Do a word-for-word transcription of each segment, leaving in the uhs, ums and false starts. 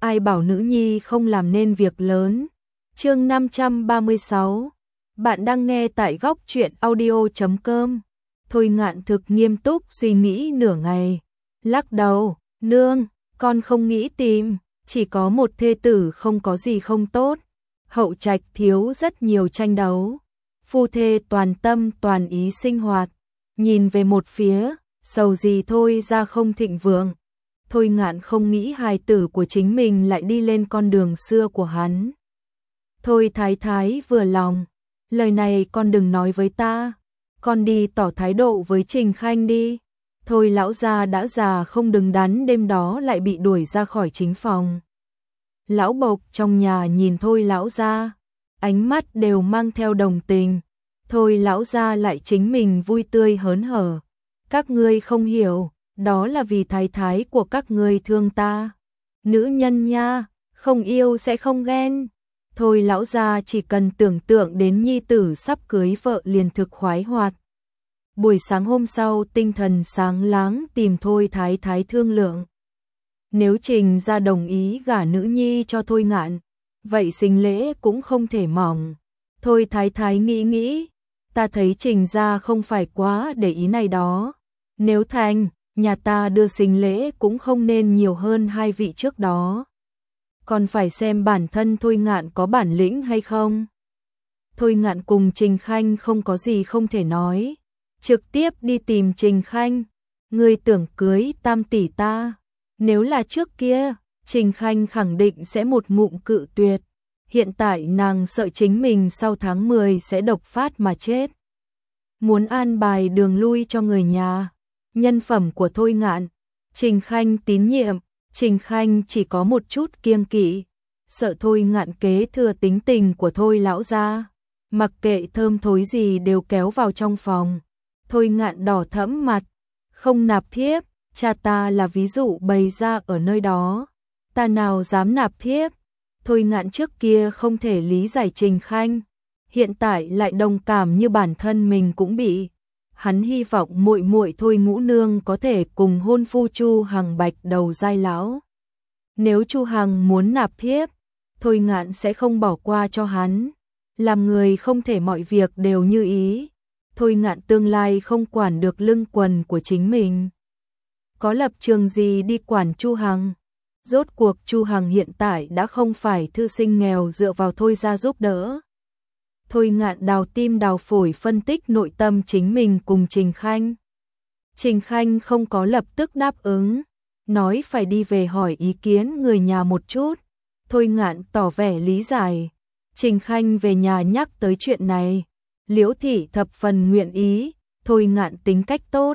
ai bảo nữ nhi không làm nên việc lớn. Chương năm trăm ba mươi sáu. Bạn đang nghe tại góc truyện audio chấm com. Thôi Ngạn thực nghiêm túc suy nghĩ nửa ngày, lắc đầu, "Nương, con không nghĩ tìm, chỉ có một thê tử không có gì không tốt. Hậu trạch thiếu rất nhiều tranh đấu, phu thê toàn tâm toàn ý sinh hoạt, nhìn về một phía, sầu gì thôi ra không thịnh vượng." Thôi Ngạn không nghĩ hài tử của chính mình lại đi lên con đường xưa của hắn. "Thôi thái thái vừa lòng, lời này con đừng nói với ta, con đi tỏ thái độ với Trình Khanh đi." Thôi lão gia đã già không đứng đắn, đêm đó lại bị đuổi ra khỏi chính phòng. Lão Bộc trong nhà nhìn Thôi lão gia, ánh mắt đều mang theo đồng tình. Thôi lão gia lại chính mình vui tươi hớn hở. "Các ngươi không hiểu, đó là vì thái thái của các ngươi thương ta. Nữ nhân nha, không yêu sẽ không ghen." Thôi lão gia chỉ cần tưởng tượng đến nhi tử sắp cưới vợ liền thực khoái hoạt. Buổi sáng hôm sau tinh thần sáng láng tìm Thôi thái thái thương lượng. Nếu Trình gia đồng ý gả nữ nhi cho Thôi Ngạn, vậy sinh lễ cũng không thể mỏng. Thôi thái thái nghĩ nghĩ, "Ta thấy Trình gia không phải quá để ý này đó. Nếu thành, nhà ta đưa sinh lễ cũng không nên nhiều hơn hai vị trước đó. Còn phải xem bản thân Thôi Ngạn có bản lĩnh hay không." Thôi Ngạn cùng Trình Khanh không có gì không thể nói, trực tiếp đi tìm Trình Khanh. "Ngươi tưởng cưới tam tỷ ta?" Nếu là trước kia, Trình Khanh khẳng định sẽ một ngụm cự tuyệt. Hiện tại nàng sợ chính mình sau tháng mười sẽ độc phát mà chết. Muốn an bài đường lui cho người nhà. Nhân phẩm của Thôi Ngạn, Trình Khanh tín nhiệm. Trình Khanh chỉ có một chút kiêng kỵ, sợ Thôi Ngạn kế thừa tính tình của Thôi lão gia, mặc kệ thơm thối gì đều kéo vào trong phòng. Thôi Ngạn đỏ thẫm mặt, "Không nạp thiếp, cha ta là ví dụ bày ra ở nơi đó, ta nào dám nạp thiếp." Thôi Ngạn trước kia không thể lý giải Trình Khanh, hiện tại lại đồng cảm như bản thân mình cũng bị. Hắn hy vọng muội muội Thôi Ngũ Nương có thể cùng hôn phu Chu Hằng bạch đầu giai lão. Nếu Chu Hằng muốn nạp thiếp, Thôi Ngạn sẽ không bỏ qua cho hắn. Làm người không thể mọi việc đều như ý. Thôi Ngạn tương lai không quản được lưng quần của chính mình, có lập trường gì đi quản Chu Hằng. Rốt cuộc Chu Hằng hiện tại đã không phải thư sinh nghèo dựa vào Thôi gia giúp đỡ. Thôi Ngạn đào tim đào phổi phân tích nội tâm chính mình cùng Trình Khanh. Trình Khanh không có lập tức đáp ứng, nói phải đi về hỏi ý kiến người nhà một chút. Thôi Ngạn tỏ vẻ lý giải. Trình Khanh về nhà nhắc tới chuyện này, Liễu thị thập phần nguyện ý. Thôi Ngạn tính cách tốt.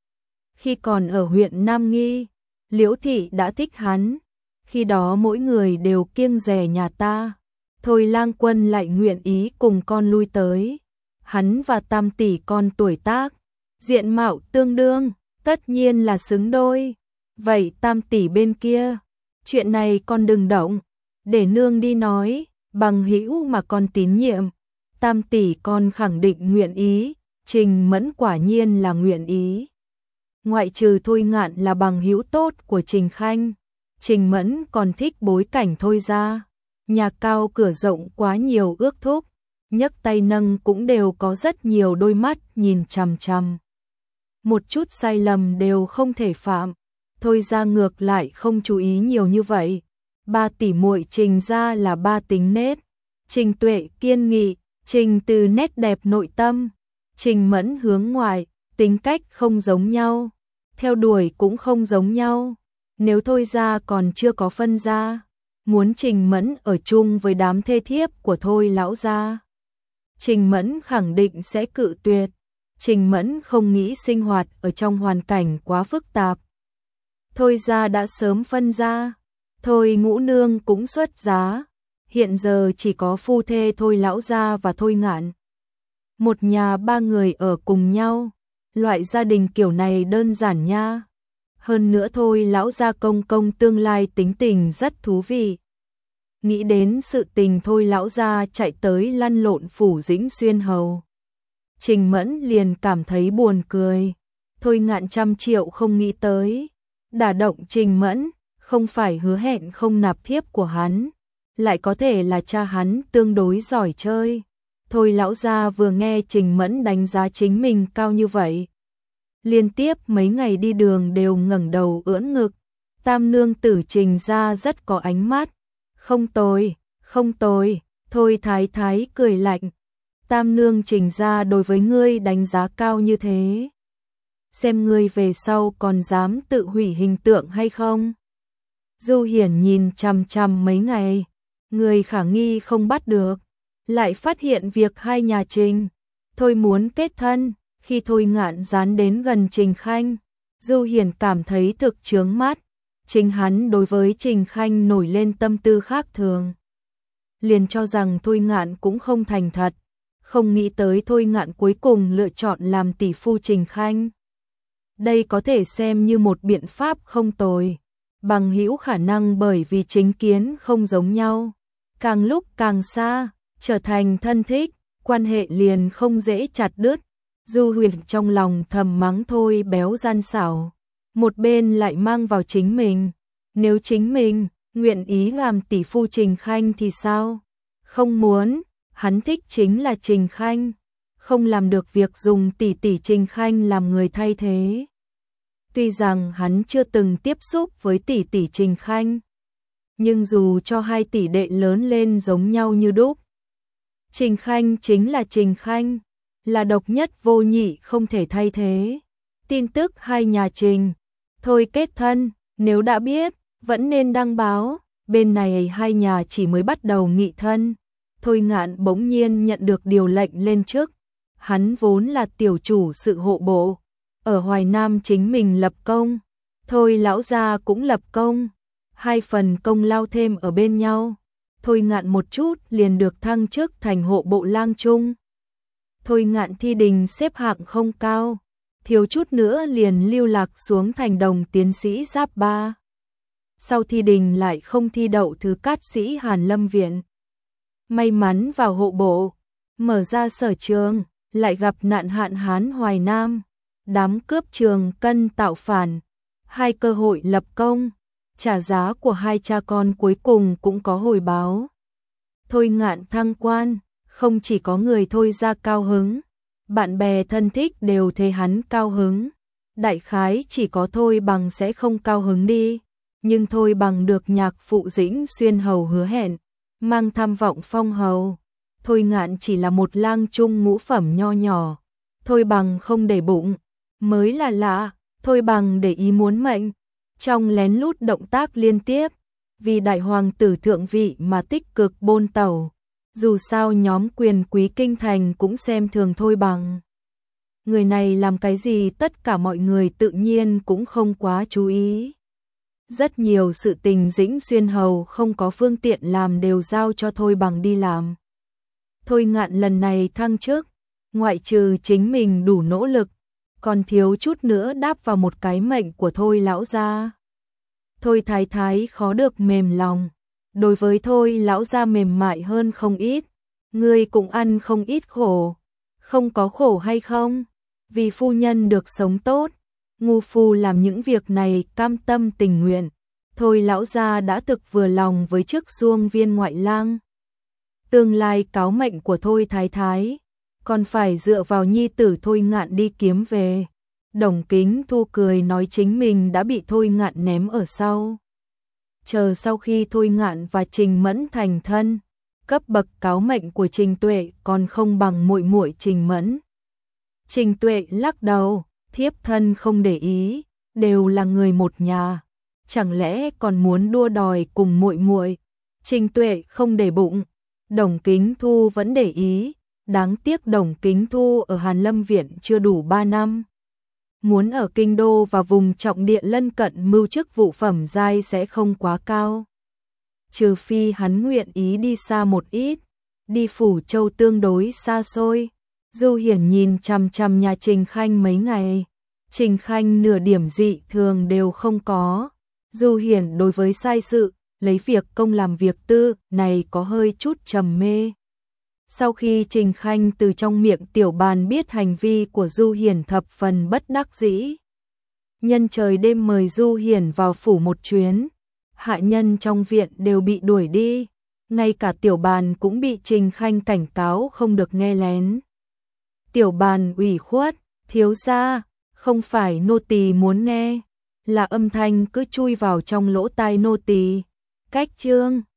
Khi còn ở huyện Nam Nghi, Liễu thị đã thích hắn, khi đó mỗi người đều kiêng dè nhà ta. Thôi Lang Quân lại nguyện ý cùng con lui tới. Hắn và tam tỷ con tuổi tác, diện mạo tương đương, tất nhiên là xứng đôi. Vậy tam tỷ bên kia, chuyện này con đừng động, để nương đi nói, bằng hữu mà con tín nhiệm. Tam tỷ con khẳng định nguyện ý, Trình Mẫn quả nhiên là nguyện ý. Ngoại trừ Thôi Ngạn là bằng hữu tốt của Trình Khanh, Trình Mẫn còn thích bối cảnh Thôi gia. Nhà cao cửa rộng quá nhiều ước thúc, nhấc tay nâng cũng đều có rất nhiều đôi mắt nhìn chằm chằm. Một chút sai lầm đều không thể phạm. Thôi gia ngược lại không chú ý nhiều như vậy. Ba tỷ muội Trình gia là ba tính nết. Trình Tuệ kiên nghị, Trình Từ nét đẹp nội tâm, Trình Mẫn hướng ngoại, tính cách không giống nhau, theo đuổi cũng không giống nhau. Nếu Thôi gia còn chưa có phân gia, muốn Trình Mẫn ở chung với đám thê thiếp của Thôi lão gia, Trình Mẫn khẳng định sẽ cự tuyệt. Trình Mẫn không nghĩ sinh hoạt ở trong hoàn cảnh quá phức tạp. Thôi gia đã sớm phân gia, Thôi Ngũ Nương cũng xuất giá, hiện giờ chỉ có phu thê Thôi lão gia và Thôi Ngạn. Một nhà ba người ở cùng nhau, loại gia đình kiểu này đơn giản nha. Hơn nữa Thôi lão gia công công tương lai tính tình rất thú vị. Nghĩ đến sự tình Thôi lão gia chạy tới lăn lộn phủ Dĩnh Xuyên hầu, Trình Mẫn liền cảm thấy buồn cười. Thôi Ngạn trăm triệu không nghĩ tới, đả động Trình Mẫn, không phải hứa hẹn không nạp thiếp của hắn, lại có thể là cha hắn tương đối giỏi chơi. Thôi lão gia vừa nghe Trình Mẫn đánh giá chính mình cao như vậy, liên tiếp mấy ngày đi đường đều ngẩng đầu ưỡn ngực. Tam nương tử Trình gia rất có ánh mắt. Không tồi, không tồi. Thôi thái thái cười lạnh. Tam nương Trình gia đối với ngươi đánh giá cao như thế, xem ngươi về sau còn dám tự hủy hình tượng hay không. Du Hiển nhìn chằm chằm mấy ngày, người khả nghi không bắt được, lại phát hiện việc hai nhà Trình Thôi muốn kết thân. Khi Thôi Ngạn dán đến gần Trình Khanh, Du Hiển cảm thấy thực chướng mắt. Chính hắn đối với Trình Khanh nổi lên tâm tư khác thường, liền cho rằng Thôi Ngạn cũng không thành thật, không nghĩ tới Thôi Ngạn cuối cùng lựa chọn làm tỷ phu Trình Khanh. Đây có thể xem như một biện pháp không tồi. Bằng hữu khả năng bởi vì chính kiến không giống nhau, càng lúc càng xa, trở thành thân thích, quan hệ liền không dễ chặt đứt. Du Huyền trong lòng thầm mắng Thôi béo gian xảo, một bên lại mang vào chính mình. Nếu chính mình nguyện ý làm tỷ phu Trình Khanh thì sao? Không muốn, hắn thích chính là Trình Khanh, không làm được việc dùng tỷ tỷ Trình Khanh làm người thay thế. Tuy rằng hắn chưa từng tiếp xúc với tỷ tỷ Trình Khanh, nhưng dù cho hai tỷ đệ lớn lên giống nhau như đúc, Trình Khanh chính là Trình Khanh, là độc nhất vô nhị không thể thay thế. Tin tức hai nhà Trình Thôi kết thân, nếu đã biết, vẫn nên đăng báo. Bên này hai nhà chỉ mới bắt đầu nghị thân, Thôi Ngạn bỗng nhiên nhận được điều lệnh lên chức. Hắn vốn là tiểu chủ sự hộ bộ, ở Hoài Nam chính mình lập công, Thôi lão gia cũng lập công, hai phần công lao thêm ở bên nhau. Thôi Ngạn một chút liền được thăng chức thành hộ bộ lang trung. Thôi Ngạn thi đình xếp hạng không cao, thiếu chút nữa liền lưu lạc xuống thành đồng tiến sĩ giáp ba. Sau thi đình lại không thi đậu thứ cát sĩ Hàn Lâm Viện. May mắn vào hộ bộ, mở ra sở trường, lại gặp nạn hạn hán Hoài Nam, đám cướp trường cân tạo phản, hai cơ hội lập công, trả giá của hai cha con cuối cùng cũng có hồi báo. Thôi Ngạn thăng quan, không chỉ có người Thôi gia cao hứng, bạn bè thân thích đều thấy hắn cao hứng. Đại khái chỉ có Thôi Bằng sẽ không cao hứng đi, nhưng Thôi Bằng được nhạc phụ Dĩnh Xuyên hầu hứa hẹn, mang tham vọng phong hầu. Thôi Ngạn chỉ là một lang trung ngũ phẩm nho nhỏ, Thôi Bằng không để bụng, mới là lạ. Thôi Bằng để ý muốn mệnh, trong lén lút động tác liên tiếp, vì đại hoàng tử thượng vị mà tích cực bôn tẩu. Dù sao nhóm quyền quý kinh thành cũng xem thường Thôi Bằng. Người này làm cái gì tất cả mọi người tự nhiên cũng không quá chú ý. Rất nhiều sự tình Dĩnh Xuyên hầu không có phương tiện làm đều giao cho Thôi Bằng đi làm. Thôi Ngạn lần này thăng chức, ngoại trừ chính mình đủ nỗ lực, còn thiếu chút nữa đáp vào một cái mệnh của Thôi lão gia. Thôi thái thái khó được mềm lòng, đối với Thôi lão gia mềm mại hơn không ít. Ngươi cũng ăn không ít khổ, không có khổ hay không? Vì phu nhân được sống tốt, ngu phu làm những việc này cam tâm tình nguyện. Thôi lão gia đã thực vừa lòng với chức Duông viên ngoại lang. Tương lai cáo mệnh của Thôi thái thái, còn phải dựa vào nhi tử Thôi Ngạn đi kiếm về. Đồng Kính Thu cười nói chính mình đã bị Thôi Ngạn ném ở sau. Chờ sau khi Thôi Ngạn và Trình Mẫn thành thân, cấp bậc cáo mệnh của Trình Tuệ còn không bằng muội muội Trình Mẫn. Trình Tuệ lắc đầu, thiếp thân không để ý, đều là người một nhà, chẳng lẽ còn muốn đua đòi cùng muội muội? Trình Tuệ không để bụng, Đồng Kính Thu vẫn để ý, đáng tiếc Đồng Kính Thu ở Hàn Lâm Viện chưa đủ ba năm. Muốn ở kinh đô và vùng trọng địa lân cận mưu chức vụ phẩm giai sẽ không quá cao. Trừ phi hắn nguyện ý đi xa một ít, đi Phủ Châu tương đối xa xôi. Du Hiển nhìn chằm chằm nhà Trình Khanh mấy ngày, Trình Khanh nửa điểm dị thường đều không có. Du Hiển đối với sai sự, lấy việc công làm việc tư này có hơi chút trầm mê. Sau khi Trình Khanh từ trong miệng Tiểu Bàn biết hành vi của Du Hiển thập phần bất đắc dĩ, nhân trời đêm mời Du Hiển vào phủ một chuyến, hạ nhân trong viện đều bị đuổi đi, ngay cả Tiểu Bàn cũng bị Trình Khanh cảnh cáo không được nghe lén. Tiểu Bàn ủy khuất, thiếu gia, không phải nô tỳ muốn nghe, là âm thanh cứ chui vào trong lỗ tai nô tỳ. Cách chương